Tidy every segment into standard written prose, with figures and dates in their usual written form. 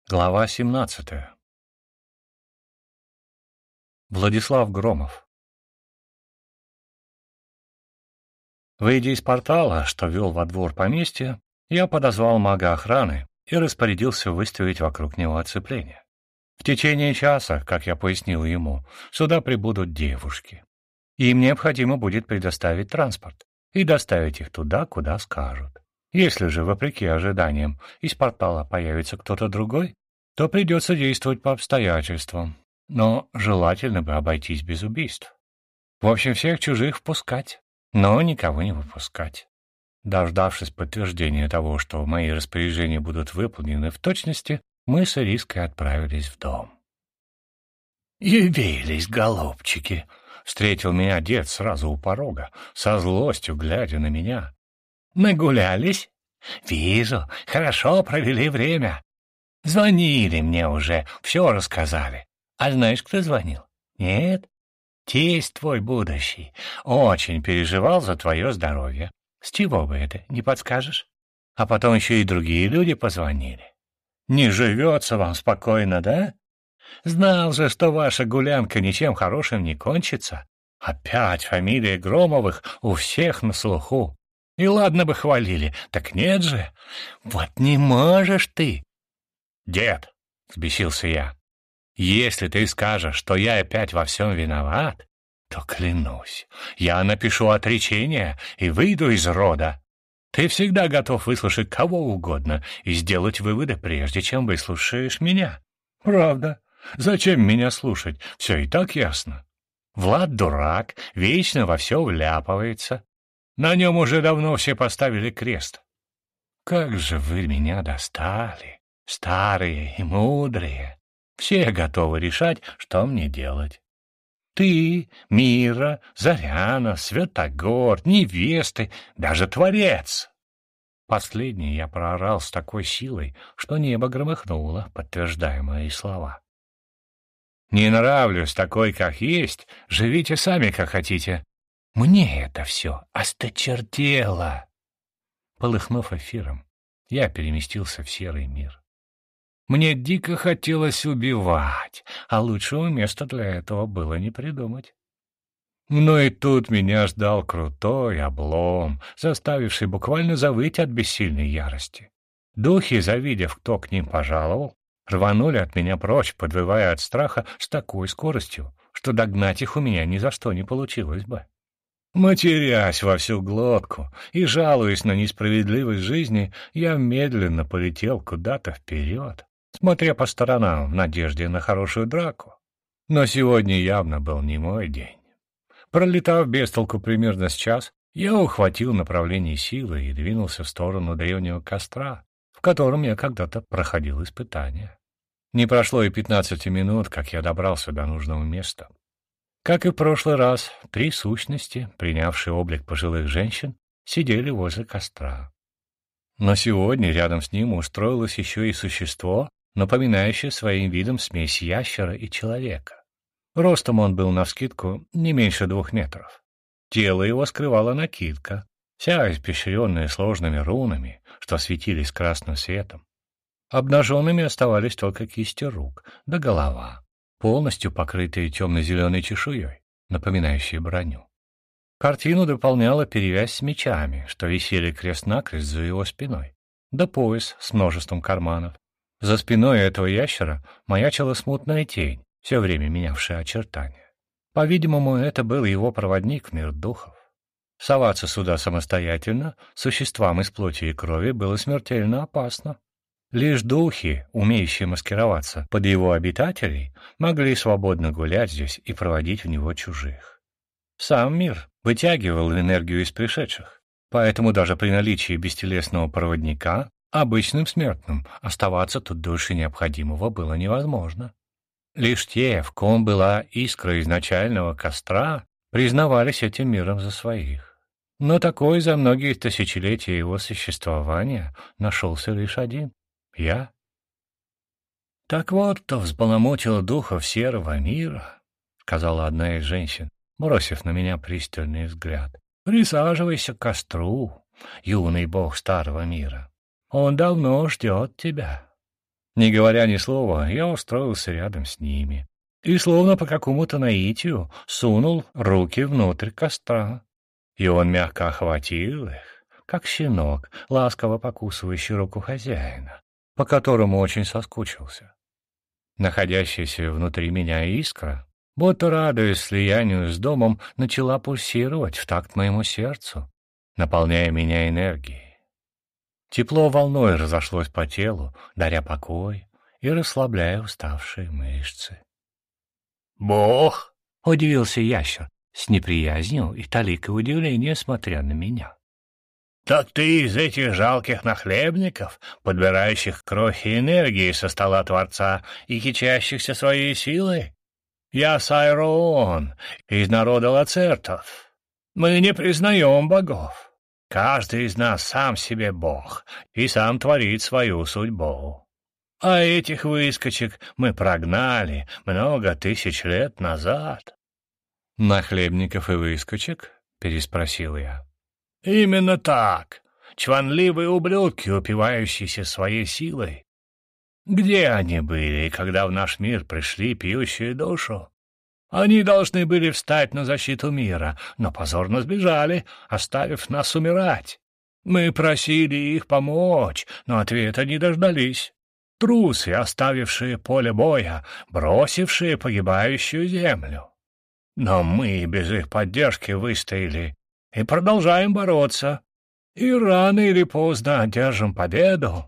Глава 17. Владислав Громов. Выйдя из портала, что вел во двор поместья, я подозвал мага охраны и распорядился выставить вокруг него оцепление. В течение часа, как я пояснил ему, сюда прибудут девушки. Им необходимо будет предоставить транспорт и доставить их туда, куда скажут. Если же, вопреки ожиданиям, из портала появится кто-то другой, то придется действовать по обстоятельствам, но желательно бы обойтись без убийств. В общем, всех чужих впускать, но никого не выпускать. Дождавшись подтверждения того, что мои распоряжения будут выполнены в точности, мы с Ириской отправились в дом. «Явились, голубчики!» — встретил меня дед сразу у порога, со злостью глядя на меня. «Нагулялись? Вижу, хорошо провели время. Звонили мне уже, все рассказали. А знаешь, кто звонил? Нет? Тесть твой будущий. Очень переживал за твое здоровье. С чего бы это, не подскажешь? А потом еще и другие люди позвонили. Не живется вам спокойно, да? Знал же, что ваша гулянка ничем хорошим не кончится. Опять фамилия Громовых у всех на слуху. И ладно бы хвалили, так нет же. Вот не можешь ты. «Дед», — взбесился я, — «если ты скажешь, что я опять во всем виноват, то, клянусь, я напишу отречение и выйду из рода. Ты всегда готов выслушать кого угодно и сделать выводы, прежде чем выслушаешь меня. Правда? Зачем меня слушать? Все и так ясно. Влад дурак, вечно во все вляпывается. На нем уже давно все поставили крест. Как же вы меня достали! Старые и мудрые, все готовы решать, что мне делать. Ты, Мира, Заряна, Святогор, невесты, даже Творец. Последний я проорал с такой силой, что небо громыхнуло, подтверждая мои слова. Не нравлюсь такой, как есть, живите сами, как хотите. Мне это все осточертело. Полыхнув эфиром, я переместился в серый мир. Мне дико хотелось убивать, а лучшего места для этого было не придумать. Но и тут меня ждал крутой облом, заставивший буквально завыть от бессильной ярости. Духи, завидев, кто к ним пожаловал, рванули от меня прочь, подвывая от страха с такой скоростью, что догнать их у меня ни за что не получилось бы. Матерясь во всю глотку и жалуясь на несправедливость жизни, я медленно полетел куда-то вперед, смотря по сторонам в надежде на хорошую драку. Но сегодня явно был не мой день. Пролетав без толку примерно с час, я ухватил направление силы и двинулся в сторону древнего костра, в котором я когда-то проходил испытания. Не прошло и 15 минут, как я добрался до нужного места. Как и в прошлый раз, 3 сущности, принявшие облик пожилых женщин, сидели возле костра. Но сегодня рядом с ним устроилось еще и существо, напоминающее своим видом смесь ящера и человека. Ростом он был навскидку не меньше 2 метров. Тело его скрывала накидка, вся испещренная сложными рунами, что светились красным светом. Обнаженными оставались только кисти рук да голова, полностью покрытые темно-зеленой чешуей, напоминающей броню. Картину дополняла перевязь с мечами, что висели крест-накрест за его спиной, да пояс с множеством карманов. За спиной этого ящера маячила смутная тень, все время менявшая очертания. По-видимому, это был его проводник в мир духов. Соваться сюда самостоятельно существам из плоти и крови было смертельно опасно. Лишь духи, умеющие маскироваться под его обитателей, могли свободно гулять здесь и проводить в него чужих. Сам мир вытягивал энергию из пришедших, поэтому даже при наличии бестелесного проводника обычным смертным оставаться тут дольше необходимого было невозможно. Лишь те, в ком была искра изначального костра, признавались этим миром за своих. Но такой за многие тысячелетия его существования нашелся лишь один — я. «Так вот, кто взбаламутил духов серого мира», — сказала одна из женщин, бросив на меня пристальный взгляд. «Присаживайся к костру, юный бог старого мира. Он давно ждет тебя». Не говоря ни слова, я устроился рядом с ними и, словно по какому-то наитию, сунул руки внутрь костра. И он мягко охватил их, как щенок, ласково покусывающий руку хозяина, по которому очень соскучился. Находящаяся внутри меня искра, будто радуясь слиянию с домом, начала пульсировать в такт моему сердцу, наполняя меня энергией. Тепло волной разошлось по телу, даря покой и расслабляя уставшие мышцы. «Бог!» — удивился ящер, с неприязнью и толикой удивления смотря на меня. «Так ты из этих жалких нахлебников, подбирающих крохи энергии со стола Творца и кичащихся своей силой? Я Сайроон, из народа лацертов. Мы не признаем богов. Каждый из нас сам себе бог и сам творит свою судьбу. А этих выскочек мы прогнали много тысяч лет назад». «Нахлебников и выскочек?» — переспросил я. «Именно так. Чванливые ублюдки, упивающиеся своей силой. Где они были, когда в наш мир пришли пьющие душу? Они должны были встать на защиту мира, но позорно сбежали, оставив нас умирать. Мы просили их помочь, но ответа не дождались. Трусы, оставившие поле боя, бросившие погибающую землю. Но мы без их поддержки выстояли и продолжаем бороться, и рано или поздно одержим победу».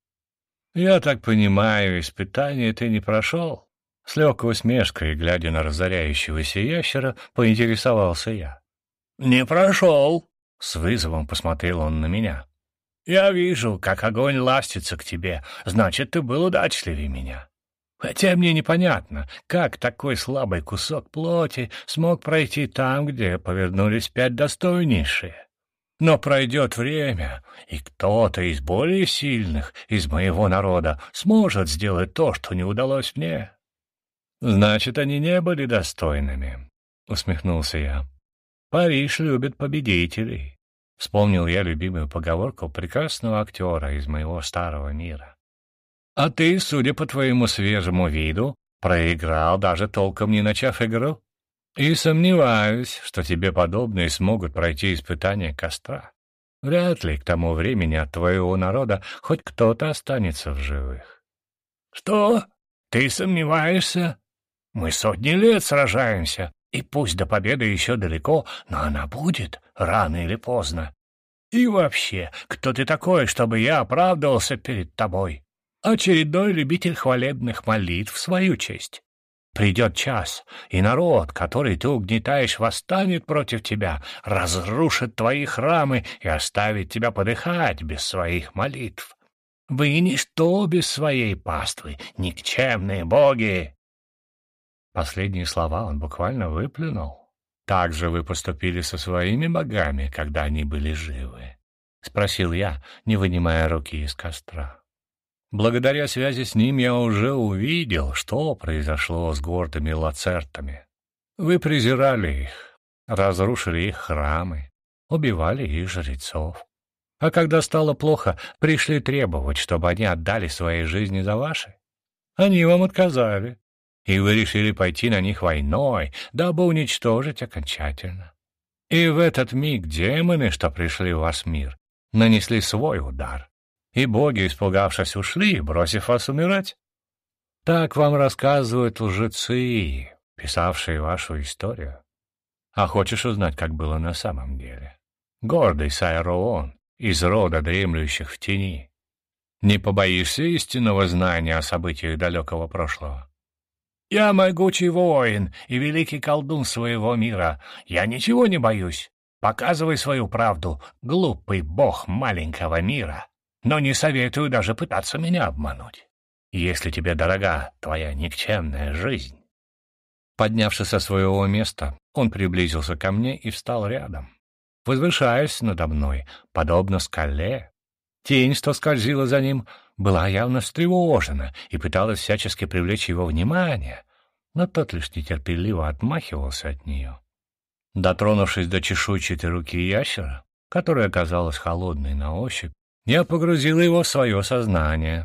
«Я так понимаю, испытание ты не прошел?» С легкой усмешкой, глядя на разоряющегося ящера, поинтересовался я. «Не прошел», — с вызовом посмотрел он на меня. «Я вижу, как огонь ластится к тебе, значит, ты был удачливее меня. Хотя мне непонятно, как такой слабый кусок плоти смог пройти там, где повернулись 5 достойнейшие. Но пройдет время, и кто-то из более сильных, из моего народа, сможет сделать то, что не удалось мне». «Значит, они не были достойными», — усмехнулся я. «Париж любит победителей». Вспомнил я любимую поговорку прекрасного актера из моего старого мира. «А ты, судя по твоему свежему виду, проиграл, даже толком не начав игру. И сомневаюсь, что тебе подобные смогут пройти испытание костра. Вряд ли к тому времени от твоего народа хоть кто-то останется в живых». «Что? Ты сомневаешься? Мы сотни лет сражаемся, и пусть до победы еще далеко, но она будет, рано или поздно. И вообще, кто ты такой, чтобы я оправдывался перед тобой? Очередной любитель хвалебных молитв в свою честь. Придет час, и народ, который ты угнетаешь, восстанет против тебя, разрушит твои храмы и оставит тебя подыхать без своих молитв. Вы ничто без своей паствы, никчемные боги!» Последние слова он буквально выплюнул. «Так же вы поступили со своими богами, когда они были живы?» — спросил я, не вынимая руки из костра. Благодаря связи с ним я уже увидел, что произошло с гордыми лацертами. Вы презирали их, разрушили их храмы, убивали их жрецов. А когда стало плохо, пришли требовать, чтобы они отдали свои жизни за ваши. Они вам отказали, и вы решили пойти на них войной, дабы уничтожить окончательно. И в этот миг демоны, что пришли в ваш мир, нанесли свой удар, и боги, испугавшись, ушли, бросив вас умирать. Так вам рассказывают лжецы, писавшие вашу историю. А хочешь узнать, как было на самом деле? Гордый Сайроон из рода дремлющих в тени. Не побоишься истинного знания о событиях далекого прошлого? «Я могучий воин и великий колдун своего мира. Я ничего не боюсь. Показывай свою правду, глупый бог маленького мира. Но не советую даже пытаться меня обмануть, если тебе дорога твоя никчемная жизнь». Поднявшись со своего места, он приблизился ко мне и встал рядом, возвышаясь надо мной, подобно скале. Тень, что скользила за ним, была явно встревожена и пыталась всячески привлечь его внимание, но тот лишь нетерпеливо отмахивался от нее. Дотронувшись до чешуйчатой руки ящера, которая оказалась холодной на ощупь, я погрузил его в свое сознание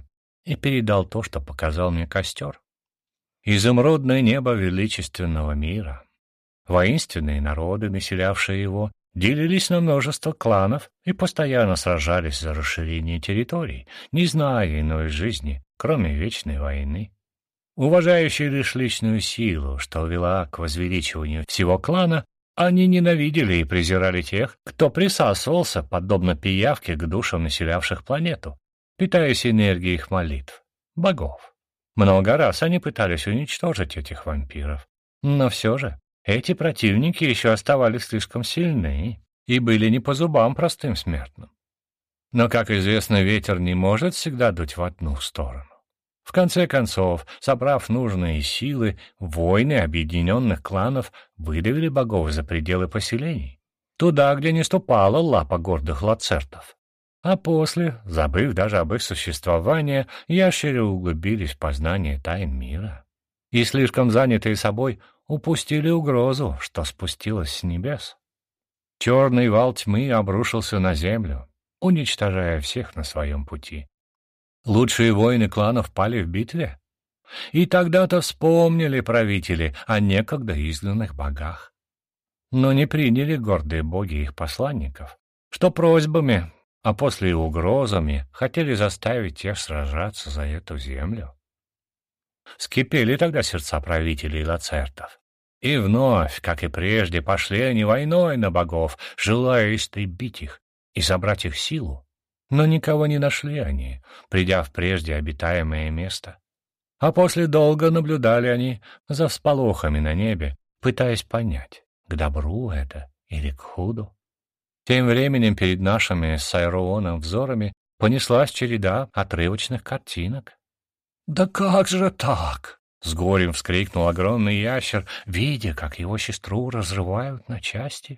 и передал то, что показал мне костер. Изумрудное небо величественного мира. Воинственные народы, населявшие его, делились на множество кланов и постоянно сражались за расширение территорий, не зная иной жизни, кроме вечной войны. Уважающие лишь личную силу, что вела к возвеличиванию всего клана, они ненавидели и презирали тех, кто присасывался, подобно пиявке, к душам населявших планету, питаясь энергией их молитв, богов. Много раз они пытались уничтожить этих вампиров, но все же эти противники еще оставались слишком сильны и были не по зубам простым смертным. Но, как известно, ветер не может всегда дуть в одну сторону. В конце концов, собрав нужные силы, воины объединенных кланов выдавили богов за пределы поселений, туда, где не ступала лапа гордых лацертов. А после, забыв даже об их существовании, ящеры углубились в познание тайн мира. И, слишком занятые собой, упустили угрозу, что спустилась с небес. Черный вал тьмы обрушился на землю, уничтожая всех на своем пути. Лучшие воины кланов пали в битве. И тогда-то вспомнили правители о некогда изгнанных богах. Но не приняли гордые боги их посланников, что просьбами, а после и угрозами хотели заставить тех сражаться за эту землю. Вскипели тогда сердца правителей лацертов. И вновь, как и прежде, пошли они войной на богов, желая истребить их и забрать их силу. Но никого не нашли они, придя в прежде обитаемое место. А после долго наблюдали они за всполохами на небе, пытаясь понять, к добру это или к худу. Тем временем перед нашими с Сайрооном взорами понеслась череда отрывочных картинок. «Да как же так?» — с горем вскрикнул огромный ящер, видя, как его сестру разрывают на части.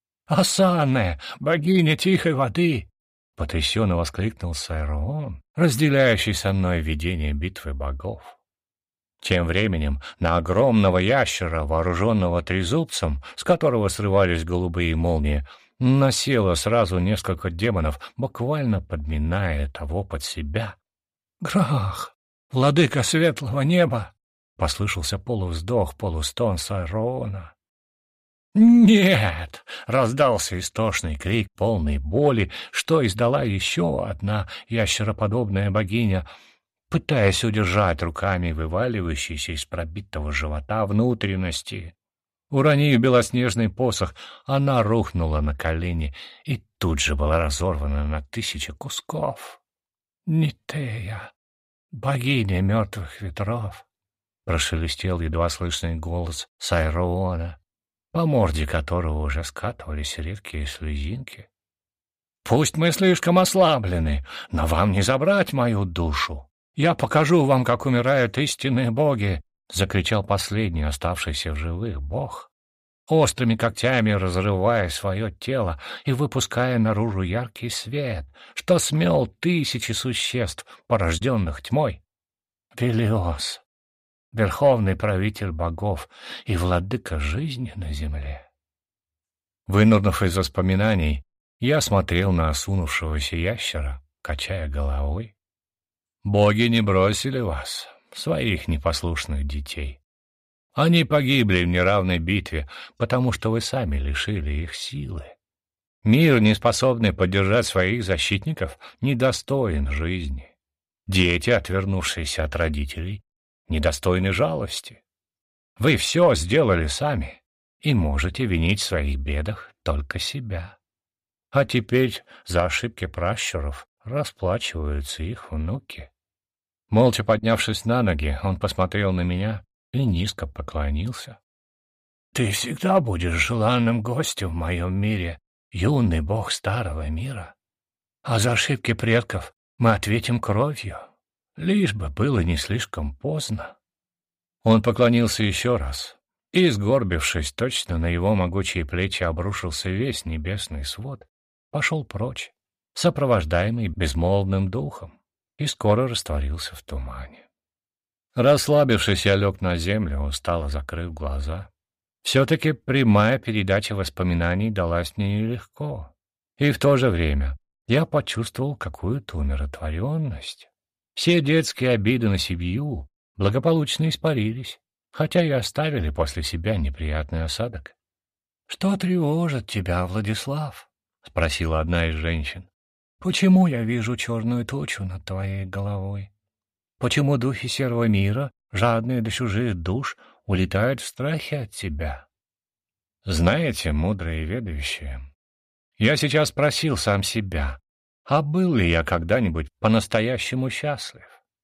«Асанне, богиня тихой воды!» — потрясенно воскликнул Сайроон, разделяющий со мной видение битвы богов. Тем временем на огромного ящера, вооруженного трезубцем, с которого срывались голубые молнии, насело сразу несколько демонов, буквально подминая того под себя. «Грах! Владыка светлого неба!» — послышался полувздох, полустон Сайроона. «Нет!» — раздался истошный крик, полный боли, что издала еще одна ящероподобная богиня, пытаясь удержать руками вываливающиеся из пробитого живота внутренности. Уронив белоснежный посох, она рухнула на колени и тут же была разорвана на 1000 кусков. «Нитея, богиня мертвых ветров!» — прошелестел едва слышный голос Сайроона, по морде которого уже скатывались редкие слезинки. «Пусть мы слишком ослаблены, но вам не забрать мою душу. Я покажу вам, как умирают истинные боги!» — закричал последний оставшийся в живых бог, острыми когтями разрывая свое тело и выпуская наружу яркий свет, что смел 1000 существ, порожденных тьмой. Велиос, верховный правитель богов и владыка жизни на земле. Вынырнув из воспоминаний, я смотрел на осунувшегося ящера, качая головой. «Боги не бросили вас, своих непослушных детей. Они погибли в неравной битве, потому что вы сами лишили их силы. Мир, не способный поддержать своих защитников, недостоин жизни. Дети, отвернувшиеся от родителей, недостойны жалости. Вы все сделали сами и можете винить в своих бедах только себя. А теперь за ошибки пращуров расплачиваются их внуки». Молча поднявшись на ноги, он посмотрел на меня и низко поклонился. «Ты всегда будешь желанным гостем в моем мире, юный бог старого мира. А за ошибки предков мы ответим кровью, лишь бы было не слишком поздно». Он поклонился еще раз, и, сгорбившись, точно на его могучие плечи обрушился весь небесный свод, пошел прочь, сопровождаемый безмолвным духом, и скоро растворился в тумане. Расслабившись, я лег на землю, устало закрыв глаза. Все-таки прямая передача воспоминаний далась мне нелегко, и в то же время я почувствовал какую-то умиротворенность. Все детские обиды на семью благополучно испарились, хотя и оставили после себя неприятный осадок. «Что тревожит тебя, Владислав?» — спросила одна из женщин. «Почему я вижу черную тучу над твоей головой? Почему духи серого мира, жадные до чужих душ, улетают в страхе от тебя?» Знаете, мудрые и ведающие, я сейчас спросил сам себя, а был ли я когда-нибудь по-настоящему счастлив?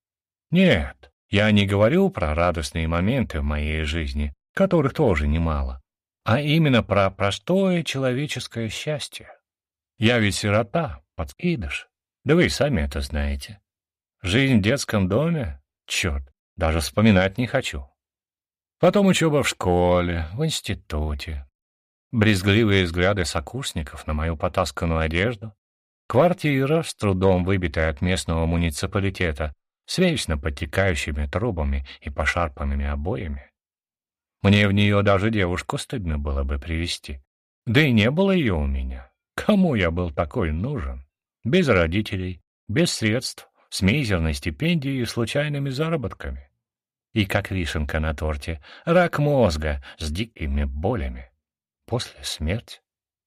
Нет, я не говорю про радостные моменты в моей жизни, которых тоже немало, а именно про простое человеческое счастье. Я ведь сирота, подкидыш, да вы и сами это знаете. Жизнь в детском доме? Черт, даже вспоминать не хочу. Потом учеба в школе, в институте. Брезгливые взгляды сокурсников на мою потасканную одежду. Квартира, с трудом выбитая от местного муниципалитета, с вечно подтекающими трубами и пошарпанными обоями. Мне в нее даже девушку стыдно было бы привезти. Да и не было ее у меня. Кому я был такой нужен? Без родителей, без средств, с мизерной стипендией и случайными заработками. И, как вишенка на торте, рак мозга с дикими болями. После смерти.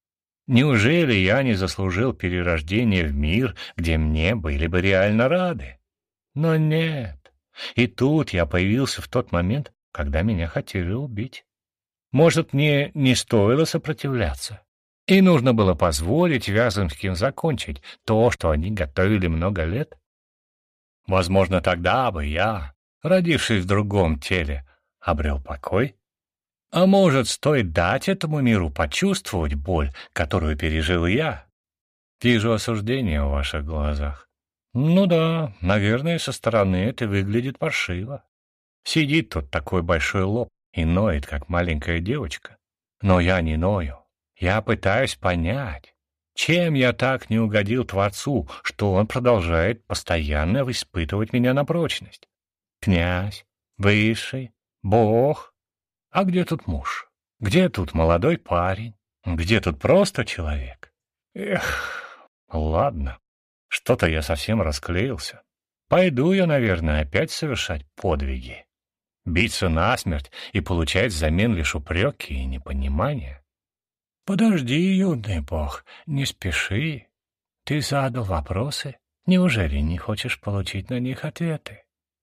Неужели я не заслужил перерождения в мир, где мне были бы реально рады? Но нет. И тут я появился в тот момент, когда меня хотели убить. Может, мне не стоило сопротивляться? И нужно было позволить Вяземским закончить то, что они готовили много лет? Возможно, тогда бы я, родившись в другом теле, обрел покой? А может, стоит дать этому миру почувствовать боль, которую пережил я? Вижу осуждение в ваших глазах. Ну да, наверное, со стороны это выглядит паршиво. Сидит тут такой большой лоб и ноет, как маленькая девочка. Но я не ною. Я пытаюсь понять, чем я так не угодил Творцу, что он продолжает постоянно испытывать меня на прочность. Князь, Высший, Бог. А где тут муж? Где тут молодой парень? Где тут просто человек? Эх, ладно, что-то я совсем расклеился. Пойду я, наверное, опять совершать подвиги. Биться насмерть и получать взамен лишь упреки и непонимание. Подожди, юный бог, не спеши. Ты задал вопросы. Неужели не хочешь получить на них ответы?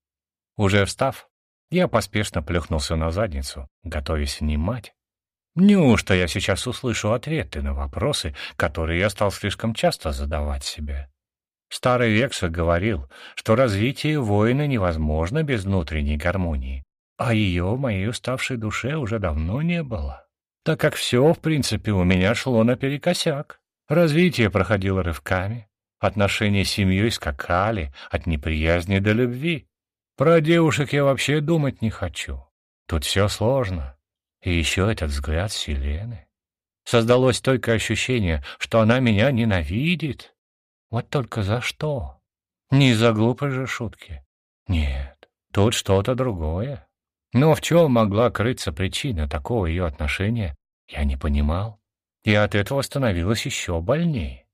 Уже встав, я поспешно плюхнулся на задницу, готовясь внимать. Неужто я сейчас услышу ответы на вопросы, которые я стал слишком часто задавать себе? Старый Векса говорил, что развитие воина невозможно без внутренней гармонии, а ее в моей уставшей душе уже давно не было, так как все, в принципе, у меня шло наперекосяк. Развитие проходило рывками, отношения с семьей скакали от неприязни до любви. Про девушек я вообще думать не хочу. Тут все сложно. И еще этот взгляд Селены. Создалось стойкое ощущение, что она меня ненавидит. Вот только за что? Не из-за глупой же шутки. Нет, тут что-то другое. Но в чем могла крыться причина такого ее отношения, я не понимал. И от этого становилось еще больнее.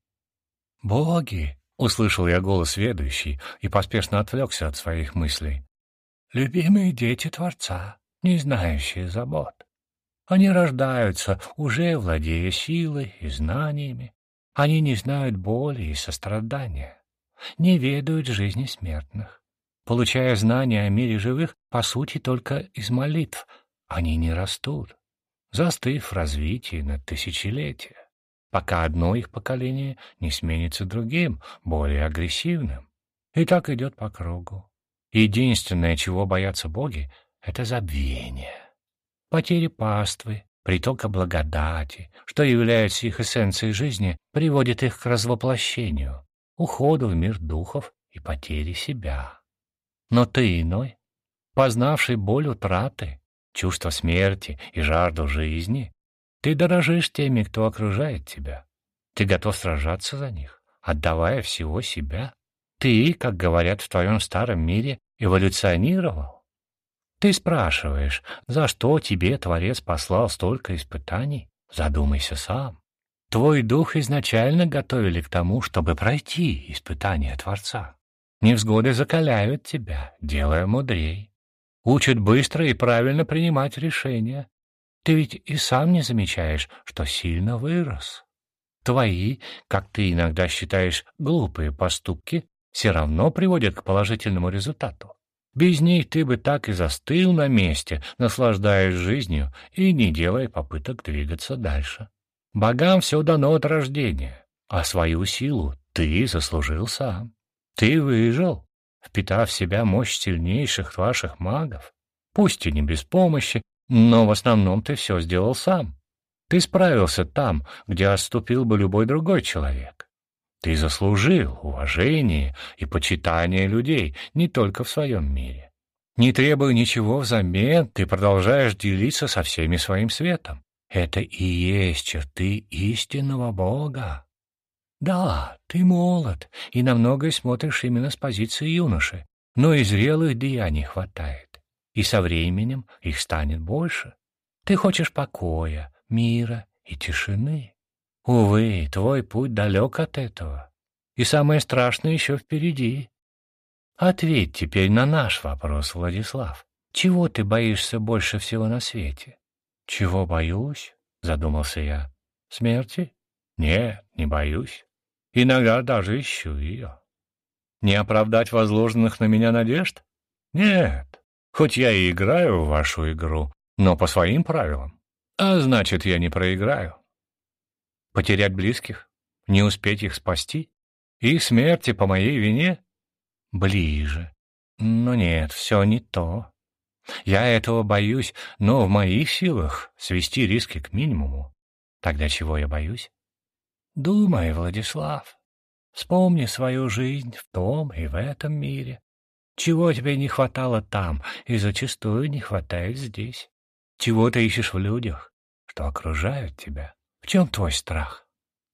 «Боги!» — услышал я голос ведущий и поспешно отвлекся от своих мыслей. «Любимые дети Творца, не знающие забот. Они рождаются, уже владея силой и знаниями. Они не знают боли и сострадания, не ведают жизни смертных. Получая знания о мире живых, по сути, только из молитв, они не растут, застыв в развитии на тысячелетия, пока одно их поколение не сменится другим, более агрессивным. И так идет по кругу. Единственное, чего боятся боги, — это забвение, потери паствы, притока благодати, что является их эссенцией жизни, приводит их к развоплощению, уходу в мир духов и потере себя. Но ты иной, познавший боль утраты, чувство смерти и жажду жизни, ты дорожишь теми, кто окружает тебя. Ты готов сражаться за них, отдавая всего себя. Ты, как говорят в твоем старом мире, эволюционировал. Ты спрашиваешь, за что тебе Творец послал столько испытаний? Задумайся сам. Твой дух изначально готовили к тому, чтобы пройти испытания Творца. Невзгоды закаляют тебя, делая мудрей. Учат быстро и правильно принимать решения. Ты ведь и сам не замечаешь, что сильно вырос. Твои, как ты иногда считаешь, глупые поступки все равно приводят к положительному результату. Без них ты бы так и застыл на месте, наслаждаясь жизнью и не делая попыток двигаться дальше. Богам все дано от рождения, а свою силу ты заслужил сам. Ты выжил, впитав в себя мощь сильнейших ваших магов. Пусть и не без помощи, но в основном ты все сделал сам. Ты справился там, где отступил бы любой другой человек. Ты заслужил уважение и почитание людей не только в своем мире. Не требуя ничего взамен, ты продолжаешь делиться со всеми своим светом. Это и есть черты истинного Бога. Да, ты молод и на многое смотришь именно с позиции юноши, но и зрелых деяний хватает, и со временем их станет больше. Ты хочешь покоя, мира и тишины. Увы, твой путь далек от этого, и самое страшное еще впереди. Ответь теперь на наш вопрос, Владислав. Чего ты боишься больше всего на свете? Чего боюсь? Задумался я. Смерти? Нет, не боюсь. Иногда даже ищу ее. Не оправдать возложенных на меня надежд? Нет, хоть я и играю в вашу игру, но по своим правилам. А значит, я не проиграю. Потерять близких? Не успеть их спасти? Их смерти по моей вине? Ближе. Но нет, все не то. Я этого боюсь, но в моих силах свести риски к минимуму. Тогда чего я боюсь? Думай, Владислав. Вспомни свою жизнь в том и в этом мире. Чего тебе не хватало там и зачастую не хватает здесь? Чего ты ищешь в людях, что окружают тебя? В чем твой страх?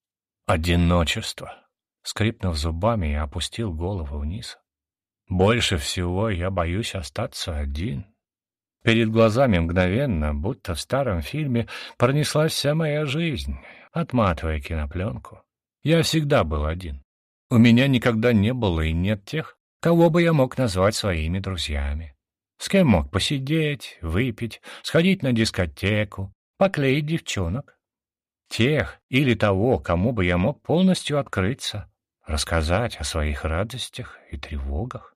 Одиночество. Скрипнув зубами, я опустил голову вниз. Больше всего я боюсь остаться один. Перед глазами мгновенно, будто в старом фильме, пронеслась вся моя жизнь, отматывая кинопленку. Я всегда был один. У меня никогда не было и нет тех, кого бы я мог назвать своими друзьями. С кем мог посидеть, выпить, сходить на дискотеку, поклеить девчонок. Тех или того, кому бы я мог полностью открыться, рассказать о своих радостях и тревогах.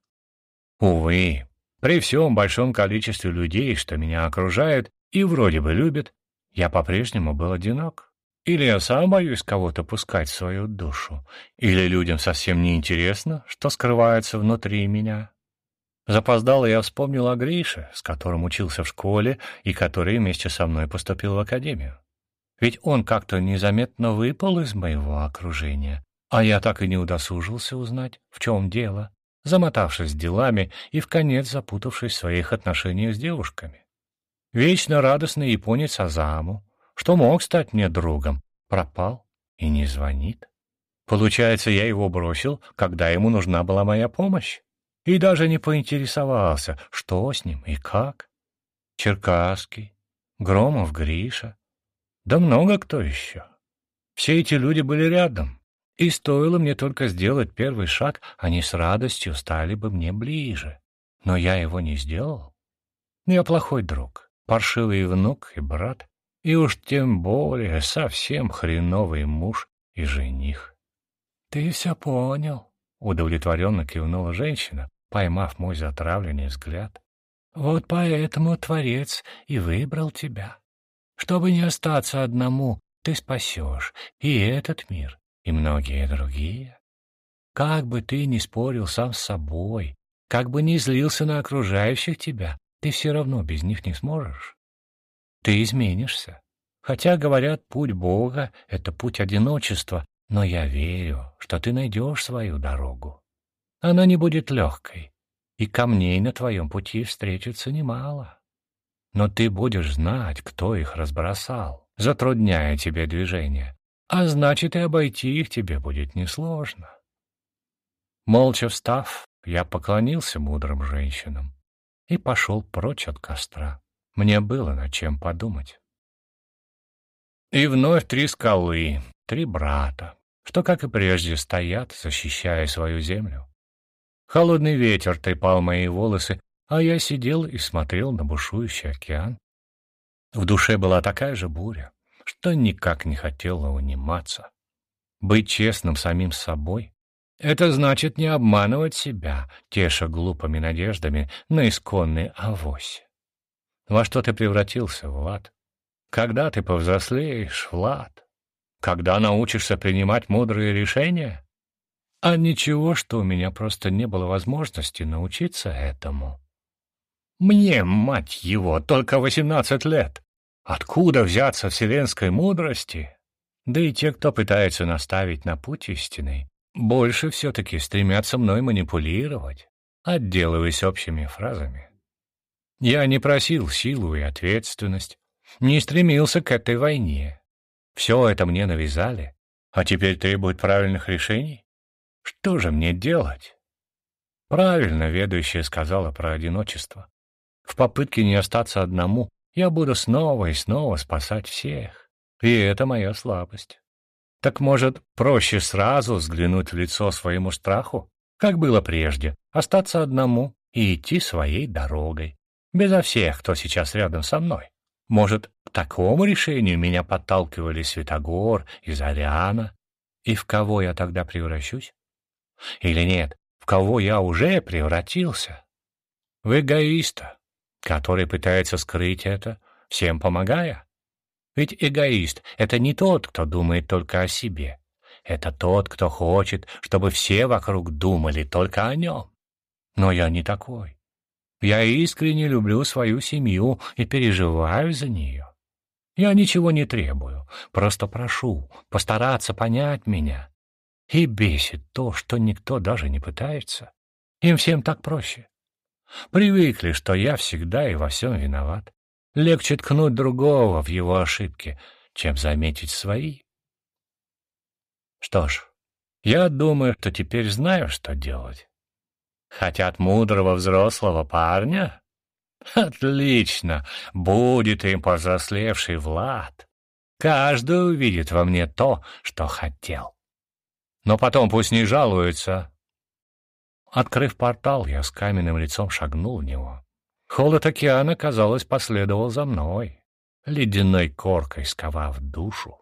Увы, при всем большом количестве людей, что меня окружают и вроде бы любят, я по-прежнему был одинок. Или я сам боюсь кого-то пускать в свою душу, или людям совсем не интересно, что скрывается внутри меня. Запоздало я вспомнил о Грише, с которым учился в школе и который вместе со мной поступил в академию. Ведь он как-то незаметно выпал из моего окружения, а я так и не удосужился узнать, в чем дело, замотавшись делами и вконец запутавшись в своих отношениях с девушками. Вечно радостный японец Азаму, что мог стать мне другом, пропал и не звонит. Получается, я его бросил, когда ему нужна была моя помощь, и даже не поинтересовался, что с ним и как. Черкасский, Громов Гриша, да много кто еще. Все эти люди были рядом, и стоило мне только сделать первый шаг, они с радостью стали бы мне ближе. Но я его не сделал. Я плохой друг, паршивый внук и брат, и уж тем более совсем хреновый муж и жених. — Ты все понял, — удовлетворенно кивнула женщина, поймав мой затравленный взгляд. — Вот поэтому Творец и выбрал тебя. Чтобы не остаться одному, ты спасешь и этот мир, и многие другие. Как бы ты ни спорил сам с собой, как бы ни злился на окружающих тебя, ты все равно без них не сможешь. Ты изменишься. Хотя, говорят, путь Бога — это путь одиночества, но я верю, что ты найдешь свою дорогу. Она не будет легкой, и камней на твоем пути встретится немало. Но ты будешь знать, кто их разбросал, затрудняя тебе движение, а значит, и обойти их тебе будет несложно. Молча встав, я поклонился мудрым женщинам и пошел прочь от костра. Мне было над чем подумать. И вновь 3 скалы, 3 брата, что, как и прежде, стоят, защищая свою землю. Холодный ветер трепал мои волосы, а я сидел и смотрел на бушующий океан. В душе была такая же буря, что никак не хотела униматься. Быть честным самим собой — это значит не обманывать себя, теша глупыми надеждами на исконный авось. Во что ты превратился, Влад? Когда ты повзрослеешь, Влад? Когда научишься принимать мудрые решения? А ничего, что у меня просто не было возможности научиться этому. Мне, мать его, только 18 лет. Откуда взяться вселенской мудрости? Да и те, кто пытается наставить на путь истинный, больше все-таки стремятся мной манипулировать, отделываясь общими фразами. Я не просил силу и ответственность, не стремился к этой войне. Все это мне навязали, а теперь требуют правильных решений. Что же мне делать? Правильно ведущая сказала про одиночество. В попытке не остаться одному я буду снова и снова спасать всех. И это моя слабость. Так, может, проще сразу взглянуть в лицо своему страху, как было прежде, остаться одному и идти своей дорогой, безо всех, кто сейчас рядом со мной. Может, к такому решению меня подталкивали Святогор и Заряна? И в кого я тогда превращусь? Или нет, в кого я уже превратился? В эгоиста, который пытается скрыть это, всем помогая. Ведь эгоист — это не тот, кто думает только о себе. Это тот, кто хочет, чтобы все вокруг думали только о нем. Но я не такой. Я искренне люблю свою семью и переживаю за нее. Я ничего не требую, просто прошу постараться понять меня. И бесит то, что никто даже не пытается. Им всем так проще. Привыкли, что я всегда и во всем виноват. Легче ткнуть другого в его ошибки, чем заметить свои. Что ж, я думаю, что теперь знаю, что делать. Хотят мудрого взрослого парня? Отлично, будет им повзрослевший Влад. Каждый увидит во мне то, что хотел. Но потом пусть не жалуются. Открыв портал, я с каменным лицом шагнул в него. Холод океана, казалось, последовал за мной, ледяной коркой сковав душу.